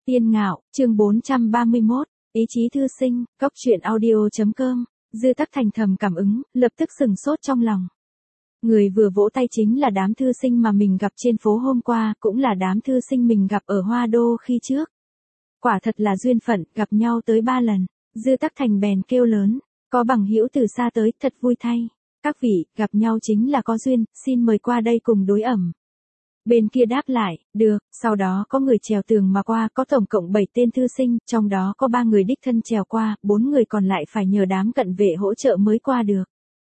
Tiên Ngạo, chương 431, ý chí thư sinh, cốc truyện audio.com, Dư Tắc Thành thầm cảm ứng, lập tức sừng sốt trong lòng. Người vừa vỗ tay chính là đám thư sinh mà mình gặp trên phố hôm qua, cũng là đám thư sinh mình gặp ở Hoa Đô khi trước. Quả thật là duyên phận, gặp nhau tới 3 lần, Dư Tắc Thành bèn kêu lớn, có bằng hữu từ xa tới, thật vui thay. Các vị, gặp nhau chính là có duyên, xin mời qua đây cùng đối ẩm. Bên kia đáp lại, được, sau đó có người trèo tường mà qua, có tổng cộng 7 tên thư sinh, trong đó có 3 người đích thân trèo qua, 4 người còn lại phải nhờ đám cận vệ hỗ trợ mới qua được.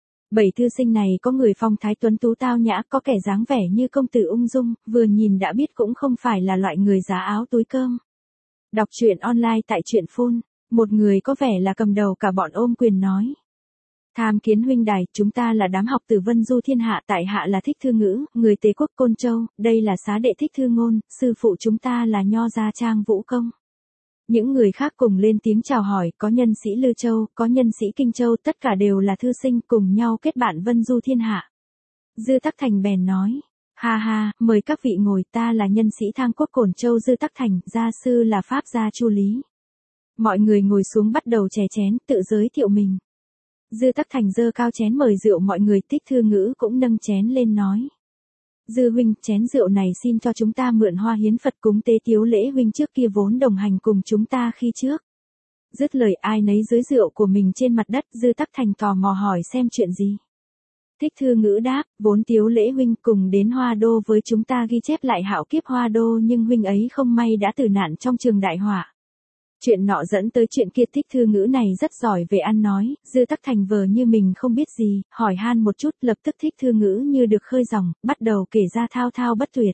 7 thư sinh này có người phong thái tuấn tú tao nhã, có kẻ dáng vẻ như công tử ung dung, vừa nhìn đã biết cũng không phải là loại người giá áo túi cơm. Đọc truyện online tại truyện phun, một người có vẻ là cầm đầu cả bọn ôm quyền nói. Tham kiến huynh đài, chúng ta là đám học tử Vân Du thiên hạ, tại hạ là Thích Thư Ngữ, người Tế quốc Côn Châu, đây là xá đệ Thích Thư Ngôn, sư phụ chúng ta là Nho Gia Trang Vũ Công. Những người khác cùng lên tiếng chào hỏi, có nhân sĩ Lư Châu, có nhân sĩ Kinh Châu, tất cả đều là thư sinh cùng nhau kết bạn Vân Du thiên hạ. Dư Tắc Thành bèn nói, ha ha, mời các vị ngồi, ta là nhân sĩ Thang Quốc Cổn Châu Dư Tắc Thành, gia sư là Pháp gia Chu Lý. Mọi người ngồi xuống bắt đầu chè chén, tự giới thiệu mình. Dư Tắc Thành giơ cao chén mời rượu mọi người, Thích Thư Ngữ cũng nâng chén lên nói. Dư huynh, chén rượu này xin cho chúng ta mượn hoa hiến Phật cúng tế tiếu lễ huynh trước kia vốn đồng hành cùng chúng ta khi trước. Dứt lời ai nấy dưới rượu của mình trên mặt đất, Dư Tắc Thành tò mò hỏi xem chuyện gì. Thích Thư Ngữ đáp, vốn tiếu lễ huynh cùng đến Hoa Đô với chúng ta ghi chép lại hạo kiếp Hoa Đô, nhưng huynh ấy không may đã tử nạn trong trường đại họa. Chuyện nọ dẫn tới chuyện kia. Thích Thư Ngữ này rất giỏi về ăn nói, Dư Tắc Thành vờ như mình không biết gì, hỏi han một chút, lập tức Thích Thư Ngữ như được khơi dòng, bắt đầu kể ra thao thao bất tuyệt.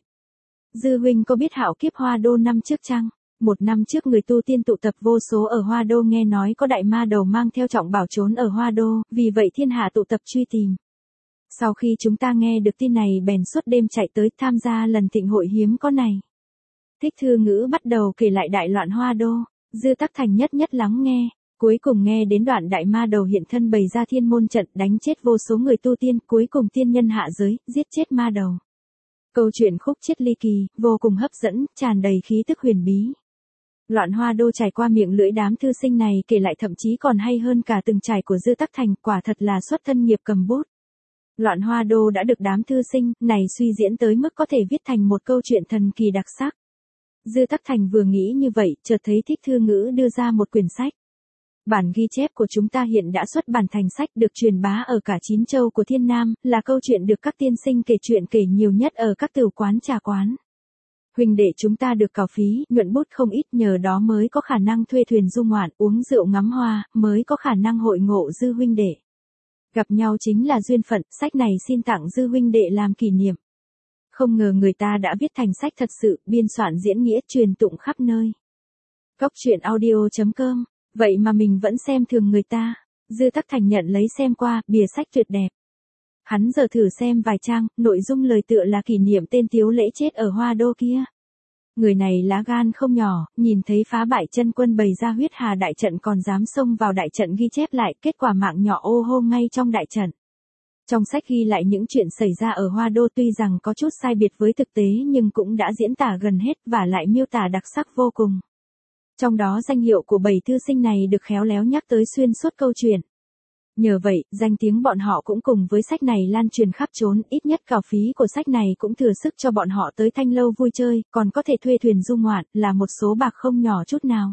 Dư huynh có biết hạo kiếp Hoa Đô năm trước chăng? Một năm trước người tu tiên tụ tập vô số ở Hoa Đô, nghe nói có đại ma đầu mang theo trọng bảo trốn ở Hoa Đô, vì vậy thiên hạ tụ tập truy tìm. Sau khi chúng ta nghe được tin này bèn suốt đêm chạy tới tham gia lần thịnh hội hiếm có này. Thích Thư Ngữ bắt đầu kể lại đại loạn Hoa Đô. Dư Tắc Thành nhất nhất lắng nghe, cuối cùng nghe đến đoạn đại ma đầu hiện thân bày ra thiên môn trận đánh chết vô số người tu tiên, cuối cùng tiên nhân hạ giới, giết chết ma đầu. Câu chuyện khúc chiết ly kỳ, vô cùng hấp dẫn, tràn đầy khí tức huyền bí. Loạn Hoa Đô trải qua miệng lưỡi đám thư sinh này kể lại thậm chí còn hay hơn cả từng trải của Dư Tắc Thành, quả thật là xuất thân nghiệp cầm bút. Loạn Hoa Đô đã được đám thư sinh này suy diễn tới mức có thể viết thành một câu chuyện thần kỳ đặc sắc. Dư Tắc Thành vừa nghĩ như vậy, chợt thấy Thích Thư Ngữ đưa ra một quyển sách. Bản ghi chép của chúng ta hiện đã xuất bản thành sách, được truyền bá ở cả 9 châu của Thiên Nam, là câu chuyện được các tiên sinh kể chuyện kể nhiều nhất ở các tửu quán trà quán. Huynh đệ chúng ta được cào phí, nhuận bút không ít, nhờ đó mới có khả năng thuê thuyền du ngoạn, uống rượu ngắm hoa, mới có khả năng hội ngộ Dư huynh đệ. Gặp nhau chính là duyên phận, sách này xin tặng Dư huynh đệ làm kỷ niệm. Không ngờ người ta đã viết thành sách thật sự, biên soạn diễn nghĩa, truyền tụng khắp nơi. Cốc truyện audio.com, vậy mà mình vẫn xem thường người ta. Dư Tắc Thành nhận lấy xem qua, bìa sách tuyệt đẹp. Hắn giờ thử xem vài trang, nội dung lời tựa là kỷ niệm tên tiếu lễ chết ở Hoa Đô kia. Người này lá gan không nhỏ, nhìn thấy phá bại chân quân bày ra huyết hà đại trận còn dám xông vào đại trận ghi chép lại, kết quả mạng nhỏ ô hô ngay trong đại trận. Trong sách ghi lại những chuyện xảy ra ở Hoa Đô tuy rằng có chút sai biệt với thực tế nhưng cũng đã diễn tả gần hết và lại miêu tả đặc sắc vô cùng. Trong đó danh hiệu của 7 thư sinh này được khéo léo nhắc tới xuyên suốt câu chuyện. Nhờ vậy, danh tiếng bọn họ cũng cùng với sách này lan truyền khắp chốn, ít nhất cào phí của sách này cũng thừa sức cho bọn họ tới Thanh Lâu vui chơi, còn có thể thuê thuyền du ngoạn, là một số bạc không nhỏ chút nào.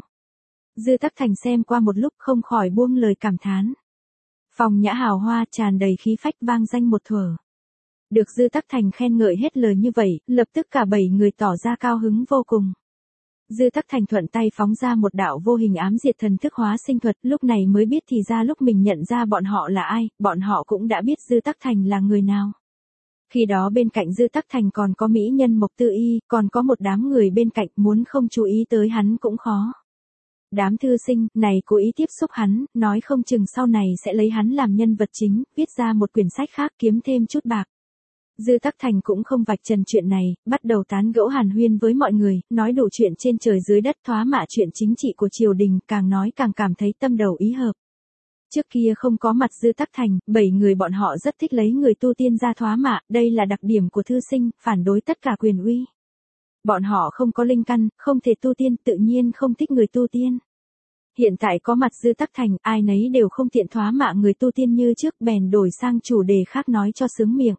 Dư Tắc Thành xem qua một lúc không khỏi buông lời cảm thán. Phòng nhã hào hoa tràn đầy khí phách vang danh một thuở. Được Dư Tắc Thành khen ngợi hết lời như vậy, lập tức cả 7 người tỏ ra cao hứng vô cùng. Dư Tắc Thành thuận tay phóng ra một đạo vô hình ám diệt thần thức hóa sinh thuật, lúc này mới biết thì ra lúc mình nhận ra bọn họ là ai, bọn họ cũng đã biết Dư Tắc Thành là người nào. Khi đó bên cạnh Dư Tắc Thành còn có mỹ nhân Mộc Tư Y, còn có một đám người bên cạnh, muốn không chú ý tới hắn cũng khó. Đám thư sinh này cố ý tiếp xúc hắn, nói không chừng sau này sẽ lấy hắn làm nhân vật chính, viết ra một quyển sách khác kiếm thêm chút bạc. Dư Tắc Thành cũng không vạch trần chuyện này, bắt đầu tán gẫu hàn huyên với mọi người, nói đủ chuyện trên trời dưới đất, thoá mạ chuyện chính trị của triều đình, càng nói càng cảm thấy tâm đầu ý hợp. Trước kia không có mặt Dư Tắc Thành, 7 người bọn họ rất thích lấy người tu tiên ra thoá mạ, đây là đặc điểm của thư sinh, phản đối tất cả quyền uy. Bọn họ không có linh căn, không thể tu tiên, tự nhiên không thích người tu tiên. Hiện tại có mặt Dư Tắc Thành, ai nấy đều không tiện thoá mạ người tu tiên như trước, bèn đổi sang chủ đề khác nói cho sướng miệng.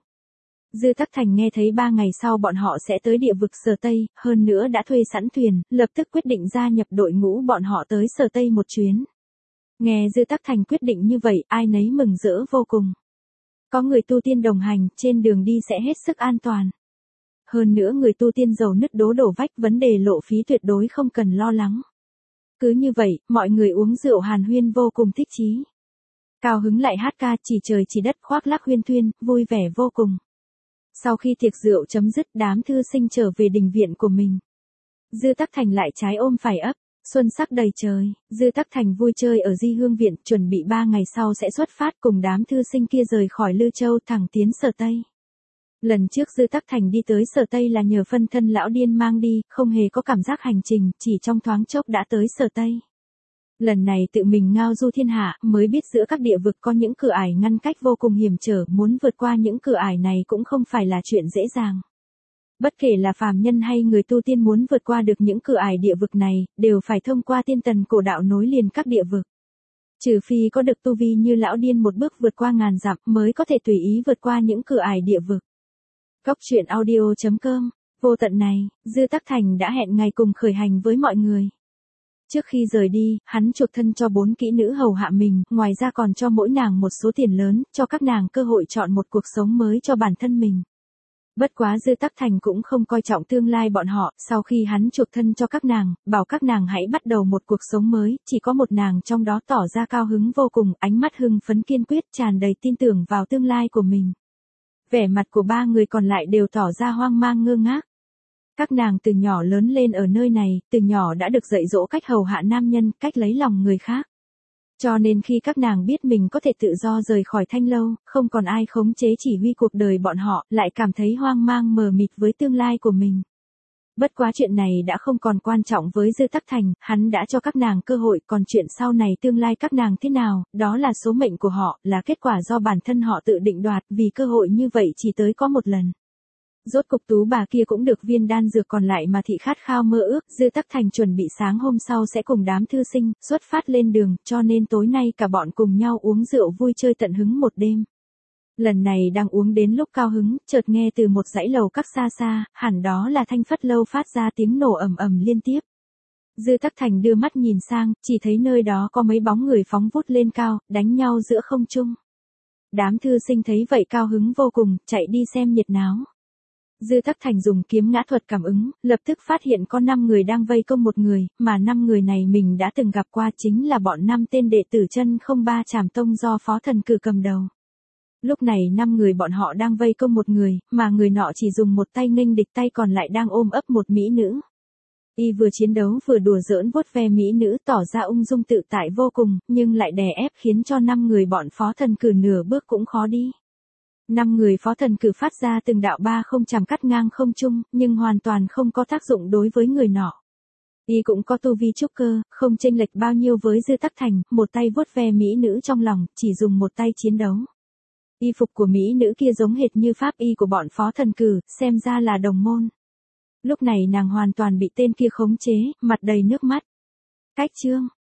Dư Tắc Thành nghe thấy 3 ngày sau bọn họ sẽ tới địa vực Sở Tây, hơn nữa đã thuê sẵn thuyền, lập tức quyết định gia nhập đội ngũ bọn họ tới Sở Tây một chuyến. Nghe Dư Tắc Thành quyết định như vậy, ai nấy mừng rỡ vô cùng. Có người tu tiên đồng hành, trên đường đi sẽ hết sức an toàn. Hơn nữa người tu tiên giàu nứt đổ vách, vấn đề lộ phí tuyệt đối không cần lo lắng. Cứ như vậy, mọi người uống rượu hàn huyên vô cùng thích chí. Cao hứng lại hát ca chỉ trời chỉ đất, khoác lác huyên thuyên, vui vẻ vô cùng. Sau khi tiệc rượu chấm dứt, đám thư sinh trở về đình viện của mình. Dư Tắc Thành lại trái ôm phải ấp, xuân sắc đầy trời. Dư Tắc Thành vui chơi ở Di Hương Viện, chuẩn bị 3 ngày sau sẽ xuất phát cùng đám thư sinh kia rời khỏi Lư Châu thẳng tiến Sở Tây. Lần trước Dư Tắc Thành đi tới Sở Tây là nhờ phân thân lão điên mang đi, không hề có cảm giác hành trình, chỉ trong thoáng chốc đã tới Sở Tây. Lần này tự mình ngao du thiên hạ, mới biết giữa các địa vực có những cửa ải ngăn cách vô cùng hiểm trở, muốn vượt qua những cửa ải này cũng không phải là chuyện dễ dàng. Bất kể là phàm nhân hay người tu tiên muốn vượt qua được những cửa ải địa vực này, đều phải thông qua tiên tần cổ đạo nối liền các địa vực. Trừ phi có được tu vi như lão điên một bước vượt qua ngàn dặm mới có thể tùy ý vượt qua những cửa ải địa vực. Góc truyện audio.com, vô tận này, Dư Tắc Thành đã hẹn ngày cùng khởi hành với mọi người. Trước khi rời đi, hắn chuộc thân cho 4 kỹ nữ hầu hạ mình, ngoài ra còn cho mỗi nàng một số tiền lớn, cho các nàng cơ hội chọn một cuộc sống mới cho bản thân mình. Bất quá Dư Tắc Thành cũng không coi trọng tương lai bọn họ, sau khi hắn chuộc thân cho các nàng, bảo các nàng hãy bắt đầu một cuộc sống mới, chỉ có một nàng trong đó tỏ ra cao hứng vô cùng, ánh mắt hưng phấn kiên quyết, tràn đầy tin tưởng vào tương lai của mình. Vẻ mặt của 3 người còn lại đều tỏ ra hoang mang ngơ ngác. Các nàng từ nhỏ lớn lên ở nơi này, từ nhỏ đã được dạy dỗ cách hầu hạ nam nhân, cách lấy lòng người khác. Cho nên khi các nàng biết mình có thể tự do rời khỏi Thanh Lâu, không còn ai khống chế chỉ huy cuộc đời bọn họ, lại cảm thấy hoang mang mờ mịt với tương lai của mình. Bất quá chuyện này đã không còn quan trọng với Dư Tắc Thành, hắn đã cho các nàng cơ hội, còn chuyện sau này tương lai các nàng thế nào, đó là số mệnh của họ, là kết quả do bản thân họ tự định đoạt, vì cơ hội như vậy chỉ tới có một lần. Rốt cục tú bà kia cũng được viên đan dược còn lại mà thị khát khao mơ ước, Dư Tắc Thành chuẩn bị sáng hôm sau sẽ cùng đám thư sinh, xuất phát lên đường, cho nên tối nay cả bọn cùng nhau uống rượu vui chơi tận hứng một đêm. Lần này đang uống đến lúc cao hứng, chợt nghe từ một dãy lầu các xa xa, hẳn đó là Thanh Phất Lâu phát ra tiếng nổ ầm ầm liên tiếp. Dư Tắc Thành đưa mắt nhìn sang, chỉ thấy nơi đó có mấy bóng người phóng vút lên cao, đánh nhau giữa không trung. Đám thư sinh thấy vậy cao hứng vô cùng, chạy đi xem nhiệt náo. Dư Tắc Thành dùng kiếm ngã thuật cảm ứng, lập tức phát hiện có 5 người đang vây công một người, mà 5 người này mình đã từng gặp qua, chính là bọn 5 tên đệ tử chân không ba Trảm Tông do Phó Thần Cử cầm đầu. Lúc này 5 người bọn họ đang vây công một người, mà người nọ chỉ dùng một tay nghênh địch, tay còn lại đang ôm ấp một mỹ nữ. Y vừa chiến đấu vừa đùa giỡn vuốt ve mỹ nữ, tỏ ra ung dung tự tại vô cùng, nhưng lại đè ép khiến cho 5 người bọn Phó Thần Cử nửa bước cũng khó đi. 5 người Phó Thần Cử phát ra từng đạo ba không chàm cắt ngang không trung, nhưng hoàn toàn không có tác dụng đối với người nọ. Y cũng có tu vi trúc cơ, không chênh lệch bao nhiêu với Dư Tắc Thành, một tay vuốt ve mỹ nữ trong lòng, chỉ dùng một tay chiến đấu. Y phục của mỹ nữ kia giống hệt như pháp y của bọn Phó Thần Cử, xem ra là đồng môn. Lúc này nàng hoàn toàn bị tên kia khống chế, mặt đầy nước mắt. Cách chương